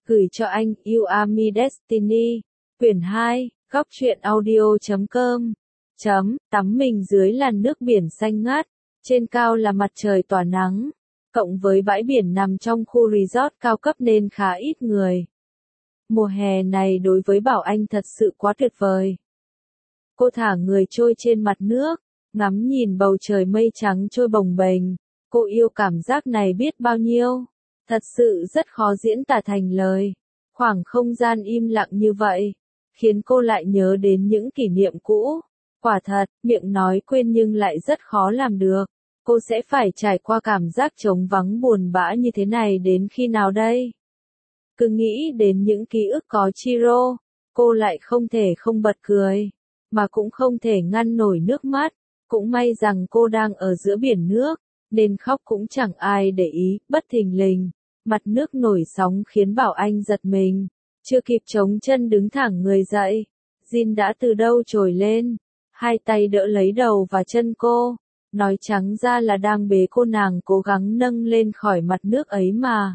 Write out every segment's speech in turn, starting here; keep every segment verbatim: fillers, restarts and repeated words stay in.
Gửi cho anh, You Are My Destiny. Quyển hai, góc truyện audio chấm com. Chấm, tắm mình dưới làn nước biển xanh ngát, trên cao là mặt trời tỏa nắng, cộng với bãi biển nằm trong khu resort cao cấp nên khá ít người. Mùa hè này đối với Bảo Anh thật sự quá tuyệt vời. Cô thả người trôi trên mặt nước, ngắm nhìn bầu trời mây trắng trôi bồng bềnh. Cô yêu cảm giác này biết bao nhiêu. Thật sự rất khó diễn tả thành lời. Khoảng không gian im lặng như vậy, khiến cô lại nhớ đến những kỷ niệm cũ. Quả thật, miệng nói quên nhưng lại rất khó làm được. Cô sẽ phải trải qua cảm giác trống vắng buồn bã như thế này đến khi nào đây? Cứ nghĩ đến những ký ức có Chiro, cô lại không thể không bật cười, mà cũng không thể ngăn nổi nước mắt. Cũng may rằng cô đang ở giữa biển nước, nên khóc cũng chẳng ai để ý. Bất thình lình, mặt nước nổi sóng khiến Bảo Anh giật mình. Chưa kịp chống chân đứng thẳng người dậy, Jin đã từ đâu trồi lên, hai tay đỡ lấy đầu và chân cô, nói trắng ra là đang bế cô nàng cố gắng nâng lên khỏi mặt nước ấy mà.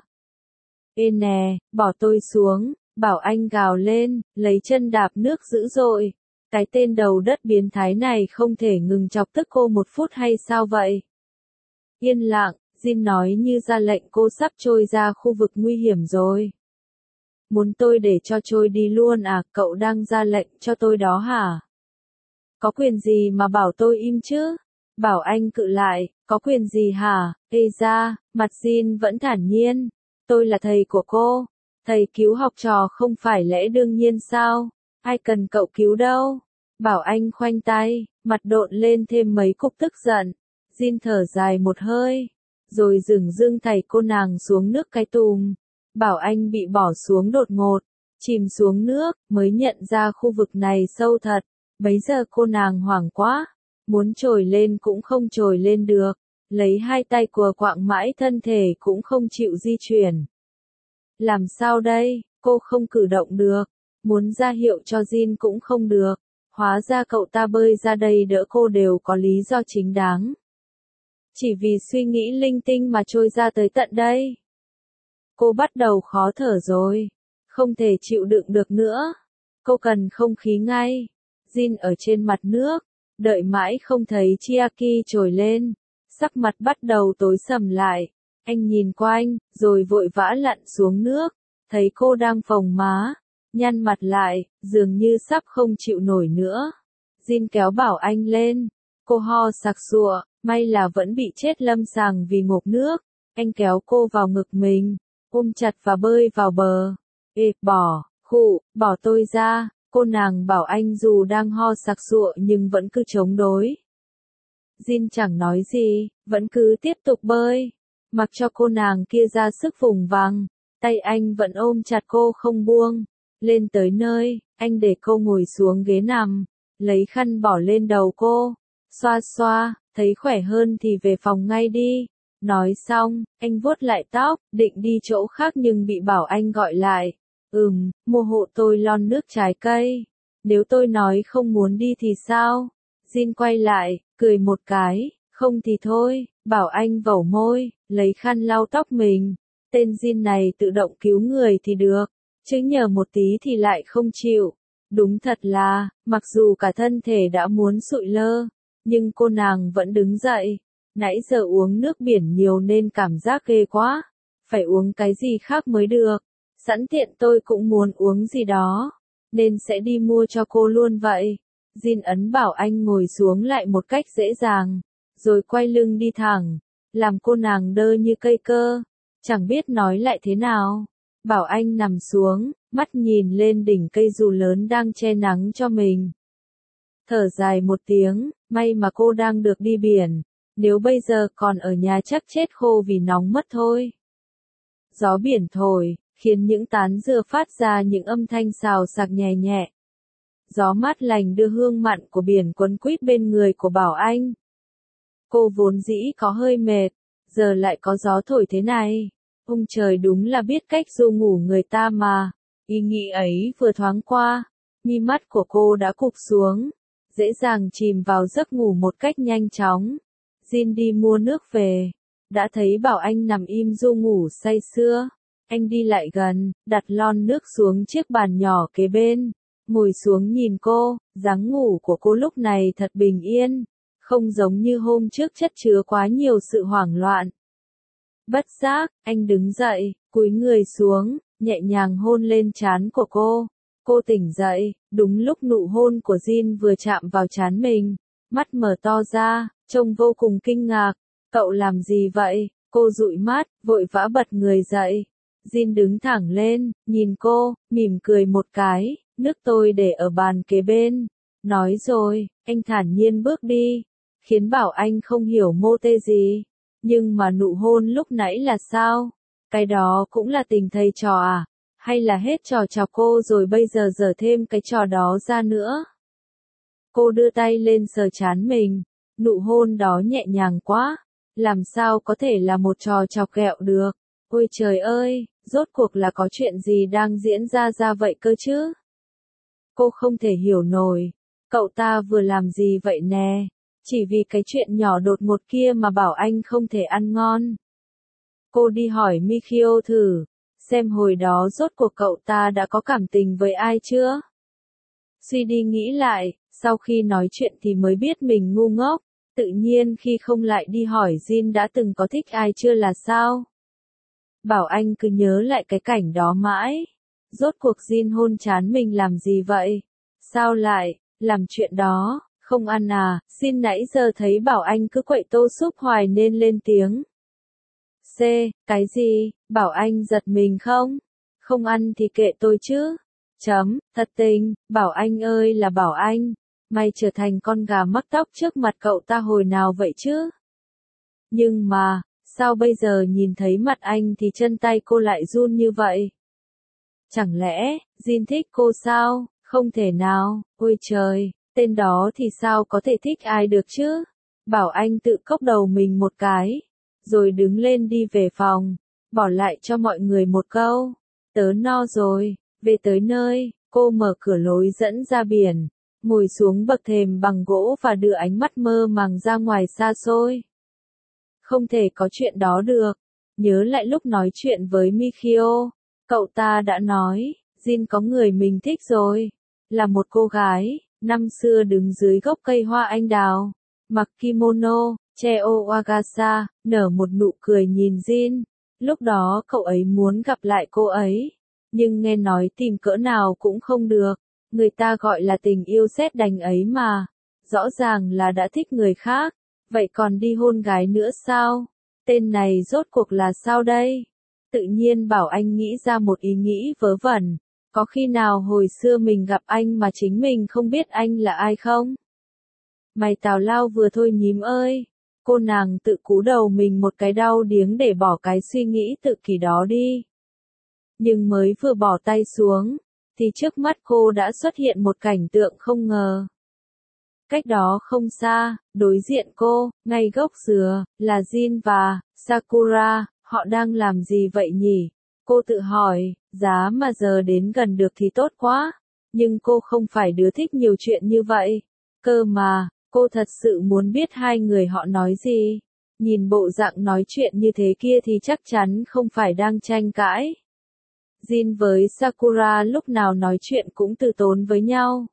Ê nè, bỏ tôi xuống, Bảo Anh gào lên, lấy chân đạp nước dữ dội. Cái tên đầu đất biến thái này không thể ngừng chọc tức cô một phút hay sao vậy? Yên lặng, Jin nói như ra lệnh, cô sắp trôi ra khu vực nguy hiểm rồi. Muốn tôi để cho trôi đi luôn à, cậu đang ra lệnh cho tôi đó hả? Có quyền gì mà bảo tôi im chứ? Bảo Anh cự lại, có quyền gì hả? Ê ra, mặt Jin vẫn thản nhiên. Tôi là thầy của cô. Thầy cứu học trò không phải lẽ đương nhiên sao? Ai cần cậu cứu đâu? Bảo Anh khoanh tay, mặt độn lên thêm mấy cục tức giận. Jin thở dài một hơi, rồi dửng dưng thảy cô nàng xuống nước cái tùm. Bảo Anh bị bỏ xuống đột ngột, chìm xuống nước, mới nhận ra khu vực này sâu thật. Bấy giờ cô nàng hoảng quá, muốn trồi lên cũng không trồi lên được, lấy hai tay cùa quạng mãi thân thể cũng không chịu di chuyển. Làm sao đây, cô không cử động được, muốn ra hiệu cho Jin cũng không được, hóa ra cậu ta bơi ra đây đỡ cô đều có lý do chính đáng. Chỉ vì suy nghĩ linh tinh mà trôi ra tới tận đây. Cô bắt đầu khó thở rồi, không thể chịu đựng được nữa. Cô cần không khí ngay. Jin ở trên mặt nước, đợi mãi không thấy Chiaki trồi lên, sắc mặt bắt đầu tối sầm lại. Anh nhìn quanh, rồi vội vã lặn xuống nước, thấy cô đang phồng má, nhăn mặt lại, dường như sắp không chịu nổi nữa. Jin kéo Bảo Anh lên, cô ho sặc sụa, may là vẫn bị chết lâm sàng vì ngộp nước. Anh kéo cô vào ngực mình, ôm chặt và bơi vào bờ. Ê, bỏ, khụ, bỏ tôi ra. Cô nàng Bảo Anh dù đang ho sặc sụa nhưng vẫn cứ chống đối. Jin chẳng nói gì, vẫn cứ tiếp tục bơi, mặc cho cô nàng kia ra sức vùng vằng, tay anh vẫn ôm chặt cô không buông. Lên tới nơi, anh để cô ngồi xuống ghế nằm, lấy khăn bỏ lên đầu cô, xoa xoa, thấy khỏe hơn thì về phòng ngay đi. Nói xong, anh vuốt lại tóc, định đi chỗ khác nhưng bị Bảo Anh gọi lại. Ừm, mua hộ tôi lon nước trái cây. Nếu tôi nói không muốn đi thì sao? Jin quay lại, cười một cái, không thì thôi. Bảo Anh vẩu môi, lấy khăn lau tóc mình. Tên Jin này tự động cứu người thì được, chứ nhờ một tí thì lại không chịu. Đúng thật là, mặc dù cả thân thể đã muốn sụi lơ, nhưng cô nàng vẫn đứng dậy. Nãy giờ uống nước biển nhiều nên cảm giác ghê quá, phải uống cái gì khác mới được. Sẵn tiện tôi cũng muốn uống gì đó, nên sẽ đi mua cho cô luôn vậy. Jin ấn Bảo Anh ngồi xuống lại một cách dễ dàng, rồi quay lưng đi thẳng, làm cô nàng đơ như cây cơ, chẳng biết nói lại thế nào. Bảo Anh nằm xuống, mắt nhìn lên đỉnh cây dù lớn đang che nắng cho mình. Thở dài một tiếng, may mà cô đang được đi biển, nếu bây giờ còn ở nhà chắc chết khô vì nóng mất thôi. Gió biển thổi, khiến những tán dừa phát ra những âm thanh xào xạc nhẹ nhẹ. Gió mát lành đưa hương mặn của biển quấn quýt bên người của Bảo Anh. Cô vốn dĩ có hơi mệt, giờ lại có gió thổi thế này. Ông trời đúng là biết cách ru ngủ người ta mà. Ý nghĩ ấy vừa thoáng qua, mi mắt của cô đã cụp xuống, dễ dàng chìm vào giấc ngủ một cách nhanh chóng. Jin đi mua nước về, đã thấy Bảo Anh nằm im ru ngủ say sưa. Anh đi lại gần, đặt lon nước xuống chiếc bàn nhỏ kế bên, ngồi xuống nhìn cô, dáng ngủ của cô lúc này thật bình yên, không giống như hôm trước chất chứa quá nhiều sự hoảng loạn. Bất giác, anh đứng dậy, cúi người xuống, nhẹ nhàng hôn lên trán của cô. Cô tỉnh dậy, đúng lúc nụ hôn của Jin vừa chạm vào trán mình, mắt mở to ra, trông vô cùng kinh ngạc. Cậu làm gì vậy? Cô dụi mắt, vội vã bật người dậy. Jin đứng thẳng lên, nhìn cô, mỉm cười một cái, nước tôi để ở bàn kế bên. Nói rồi, anh thản nhiên bước đi, khiến Bảo Anh không hiểu mô tê gì. Nhưng mà nụ hôn lúc nãy là sao? Cái đó cũng là tình thầy trò à? Hay là hết trò chọc cô rồi bây giờ dở thêm cái trò đó ra nữa? Cô đưa tay lên sờ trán mình, nụ hôn đó nhẹ nhàng quá, làm sao có thể là một trò chọc ghẹo được? Ôi trời ơi, rốt cuộc là có chuyện gì đang diễn ra ra vậy cơ chứ? Cô không thể hiểu nổi, cậu ta vừa làm gì vậy nè? Chỉ vì cái chuyện nhỏ đột ngột kia mà bảo anh không thể ăn ngon. Cô đi hỏi Mikio thử, xem hồi đó rốt cuộc cậu ta đã có cảm tình với ai chưa? Suy đi nghĩ lại, sau khi nói chuyện thì mới biết mình ngu ngốc, tự nhiên khi không lại đi hỏi Jin đã từng có thích ai chưa là sao? Bảo Anh cứ nhớ lại cái cảnh đó mãi. Rốt cuộc Jin hôn trán mình làm gì vậy? Sao lại làm chuyện đó? Không ăn à? Jin nãy giờ thấy Bảo Anh cứ quậy tô súp hoài nên lên tiếng. C, cái gì? Bảo Anh giật mình không? Không ăn thì kệ tôi chứ. Chấm, thật tình, Bảo Anh ơi là Bảo Anh. Mày trở thành con gà mắc tóc trước mặt cậu ta hồi nào vậy chứ? Nhưng mà, sao bây giờ nhìn thấy mặt anh thì chân tay cô lại run như vậy? Chẳng lẽ, Jin thích cô sao? Không thể nào, ôi trời, tên đó thì sao có thể thích ai được chứ? Bảo Anh tự cốc đầu mình một cái, rồi đứng lên đi về phòng, bỏ lại cho mọi người một câu. Tớ no rồi, về tới nơi, cô mở cửa lối dẫn ra biển, ngồi xuống bậc thềm bằng gỗ và đưa ánh mắt mơ màng ra ngoài xa xôi. Không thể có chuyện đó được. Nhớ lại lúc nói chuyện với Mikio, cậu ta đã nói, Jin có người mình thích rồi, là một cô gái, năm xưa đứng dưới gốc cây hoa anh đào, mặc kimono, che Owagasa, nở một nụ cười nhìn Jin. Lúc đó cậu ấy muốn gặp lại cô ấy, nhưng nghe nói tìm cỡ nào cũng không được, người ta gọi là tình yêu sét đánh ấy mà, rõ ràng là đã thích người khác. Vậy còn đi hôn gái nữa sao? Tên này rốt cuộc là sao đây? Tự nhiên Bảo Anh nghĩ ra một ý nghĩ vớ vẩn. Có khi nào hồi xưa mình gặp anh mà chính mình không biết anh là ai không? Mày tào lao vừa thôi nhím ơi. Cô nàng tự cú đầu mình một cái đau điếng để bỏ cái suy nghĩ tự kỷ đó đi. Nhưng mới vừa bỏ tay xuống, thì trước mắt cô đã xuất hiện một cảnh tượng không ngờ. Cách đó không xa, đối diện cô, ngay gốc dừa, là Jin và Sakura, họ đang làm gì vậy nhỉ? Cô tự hỏi, giá mà giờ đến gần được thì tốt quá, nhưng cô không phải đứa thích nhiều chuyện như vậy. Cơ mà, cô thật sự muốn biết hai người họ nói gì. Nhìn bộ dạng nói chuyện như thế kia thì chắc chắn không phải đang tranh cãi. Jin với Sakura lúc nào nói chuyện cũng từ tốn với nhau.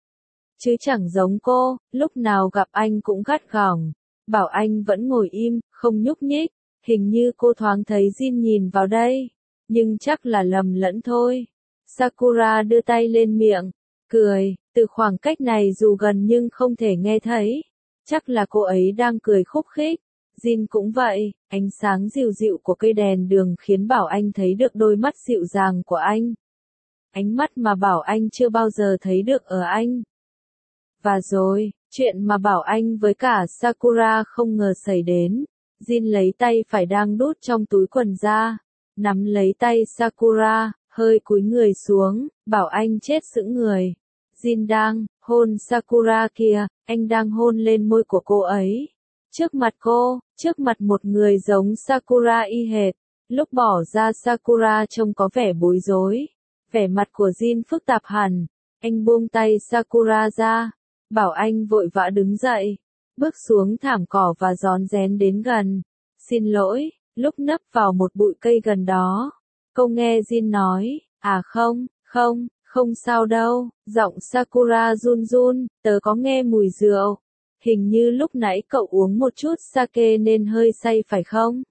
Chứ chẳng giống cô, lúc nào gặp anh cũng gắt gỏng. Bảo Anh vẫn ngồi im, không nhúc nhích. Hình như cô thoáng thấy Jin nhìn vào đây. Nhưng chắc là lầm lẫn thôi. Sakura đưa tay lên miệng, cười, từ khoảng cách này dù gần nhưng không thể nghe thấy. Chắc là cô ấy đang cười khúc khích. Jin cũng vậy, ánh sáng dịu dịu của cây đèn đường khiến Bảo Anh thấy được đôi mắt dịu dàng của anh. Ánh mắt mà Bảo Anh chưa bao giờ thấy được ở anh. Và rồi, chuyện mà Bảo Anh với cả Sakura không ngờ xảy đến. Jin lấy tay phải đang đút trong túi quần ra, nắm lấy tay Sakura, hơi cúi người xuống, Bảo Anh chết sững người. Jin đang hôn Sakura kìa, anh đang hôn lên môi của cô ấy. Trước mặt cô, trước mặt một người giống Sakura y hệt. Lúc bỏ ra Sakura trông có vẻ bối rối. Vẻ mặt của Jin phức tạp hẳn. Anh buông tay Sakura ra. Bảo Anh vội vã đứng dậy, bước xuống thảm cỏ và rón rén đến gần. Xin lỗi, lúc nấp vào một bụi cây gần đó, Cô nghe Jin nói, à không, không, không sao đâu, giọng Sakura run run, tớ có nghe mùi rượu. Hình như lúc nãy cậu uống một chút sake nên hơi say phải không?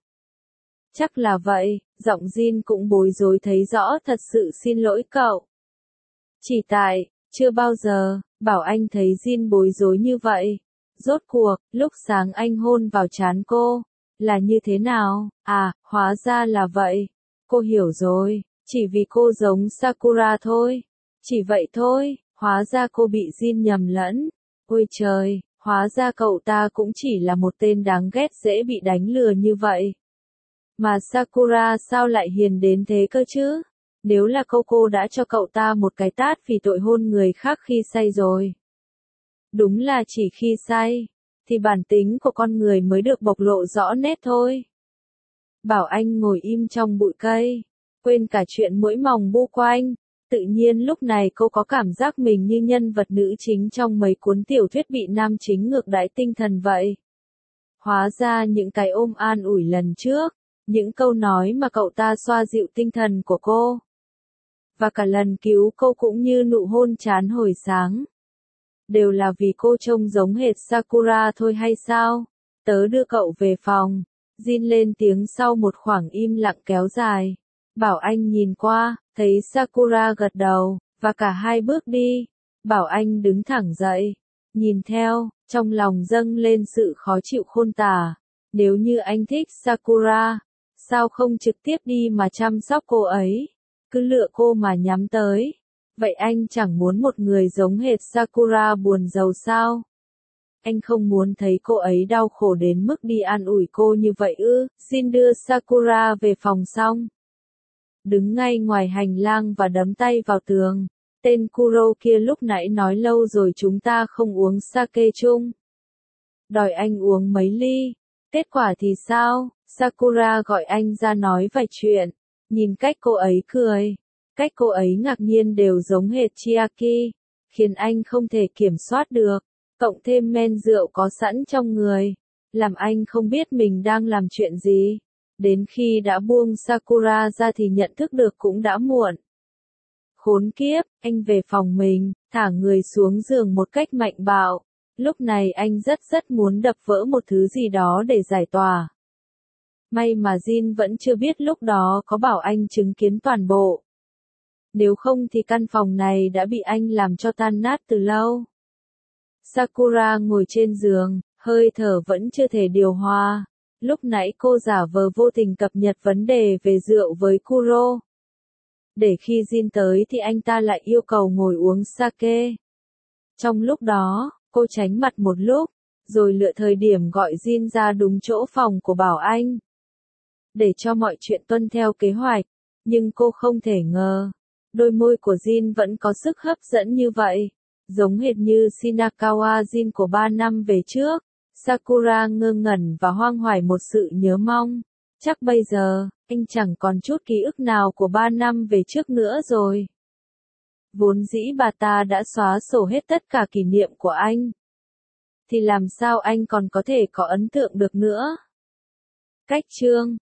Chắc là vậy, giọng Jin cũng bối rối thấy rõ thật sự xin lỗi cậu. Chỉ tại, chưa bao giờ, bảo anh thấy Jin bối rối như vậy. Rốt cuộc, lúc sáng anh hôn vào trán cô, là như thế nào? À, hóa ra là vậy. Cô hiểu rồi, chỉ vì cô giống Sakura thôi. Chỉ vậy thôi, hóa ra cô bị Jin nhầm lẫn. Ôi trời, hóa ra cậu ta cũng chỉ là một tên đáng ghét dễ bị đánh lừa như vậy. Mà Sakura sao lại hiền đến thế cơ chứ? Nếu là cô cô đã cho cậu ta một cái tát vì tội hôn người khác khi say rồi. Đúng là chỉ khi say, thì bản tính của con người mới được bộc lộ rõ nét thôi. Bảo Anh ngồi im trong bụi cây, quên cả chuyện muỗi mòng bu quanh. Tự nhiên lúc này cô có cảm giác mình như nhân vật nữ chính trong mấy cuốn tiểu thuyết bị nam chính ngược đãi tinh thần vậy. Hóa ra những cái ôm an ủi lần trước, những câu nói mà cậu ta xoa dịu tinh thần của cô. Và cả lần cứu cô cũng như nụ hôn chán hồi sáng. Đều là vì cô trông giống hệt Sakura thôi hay sao? Tớ đưa cậu về phòng. Jin lên tiếng sau một khoảng im lặng kéo dài. Bảo Anh nhìn qua, thấy Sakura gật đầu, và cả hai bước đi. Bảo Anh đứng thẳng dậy, nhìn theo, trong lòng dâng lên sự khó chịu khôn tả. Nếu như anh thích Sakura, sao không trực tiếp đi mà chăm sóc cô ấy? Cứ lựa cô mà nhắm tới. Vậy anh chẳng muốn một người giống hệt Sakura buồn giàu sao? Anh không muốn thấy cô ấy đau khổ đến mức đi an ủi cô như vậy ư? Jin đưa Sakura về phòng xong. Đứng ngay ngoài hành lang và đấm tay vào tường. Tên Kuro kia lúc nãy nói lâu rồi chúng ta không uống sake chung. Đòi anh uống mấy ly. Kết quả thì sao? Sakura gọi anh ra nói vài chuyện. Nhìn cách cô ấy cười. Cách cô ấy ngạc nhiên đều giống hệt Chiaki. Khiến anh không thể kiểm soát được. Cộng thêm men rượu có sẵn trong người. Làm anh không biết mình đang làm chuyện gì. Đến khi đã buông Sakura ra thì nhận thức được cũng đã muộn. Khốn kiếp, anh về phòng mình, thả người xuống giường một cách mạnh bạo. Lúc này anh rất rất muốn đập vỡ một thứ gì đó để giải tỏa. May mà Jin vẫn chưa biết lúc đó có bảo anh chứng kiến toàn bộ. Nếu không thì căn phòng này đã bị anh làm cho tan nát từ lâu. Sakura ngồi trên giường, hơi thở vẫn chưa thể điều hòa. Lúc nãy cô giả vờ vô tình cập nhật vấn đề về rượu với Kuro. Để khi Jin tới thì anh ta lại yêu cầu ngồi uống sake. Trong lúc đó, cô tránh mặt một lúc, rồi lựa thời điểm gọi Jin ra đúng chỗ phòng của Bảo Anh. Để cho mọi chuyện tuân theo kế hoạch, nhưng cô không thể ngờ, đôi môi của Jin vẫn có sức hấp dẫn như vậy, giống hệt như Shinakawa Jin của ba năm về trước. Sakura ngơ ngẩn và hoang hoài một sự nhớ mong. Chắc bây giờ, anh chẳng còn chút ký ức nào của ba năm về trước nữa rồi. Vốn dĩ bà ta đã xóa sổ hết tất cả kỷ niệm của anh. Thì làm sao anh còn có thể có ấn tượng được nữa? Cách chương